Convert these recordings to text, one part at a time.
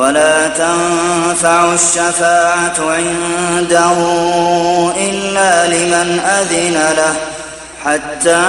ولا تنفع الشفاعة عنده إلا لمن أذن له حتى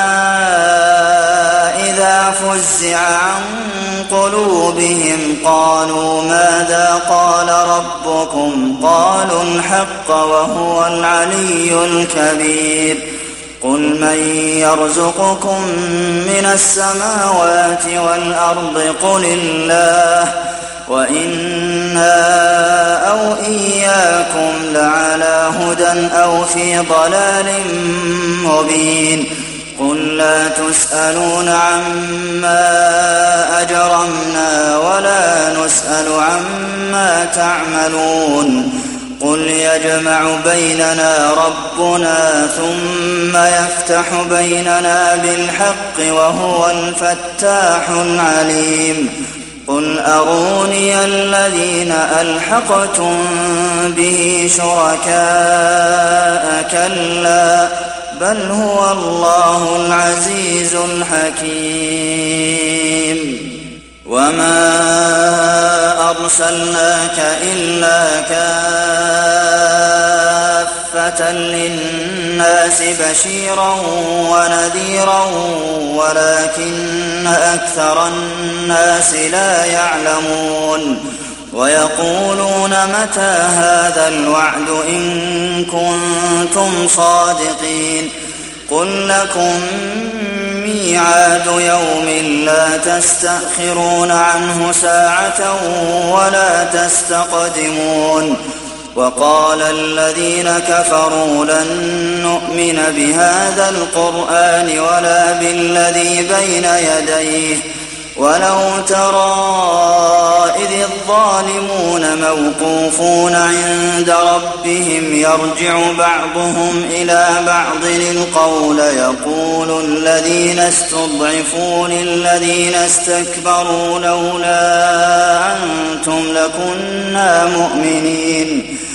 إذا فزع عن قلوبهم قالوا ماذا قال ربكم قالوا الحق وهو العلي الكبير قل من يرزقكم من السماوات والأرض قل الله وإنا أو إياكم لعلى هدى أو في ضلال مبين قل لا تسألون عما أجرمنا ولا نسأل عما تعملون قل يجمع بيننا ربنا ثم يفتح بيننا بالحق وهو الفتاح العليم قل أروني الذين ألحقتم به شركاء كلا بل هو الله العزيز الحكيم وما أرسلناك إلا كافة للناس بشيرا ونذيرا ولكن أكثر الناس لا يعلمون ويقولون متى هذا الوعد إن كنتم صادقين قل لكم ميعاد يوم لا تستأخرون عنه ساعة ولا تستقدمون وقال الذين كفروا لن نؤمن بهذا القرآن ولا بالذي بين يديه ولو ترى إذ الظالمون موقوفون عند ربهم يرجع بعضهم إلى بعض القول يقول الذين استضعفوا للذين استكبروا لولا أنتم لكنا مؤمنين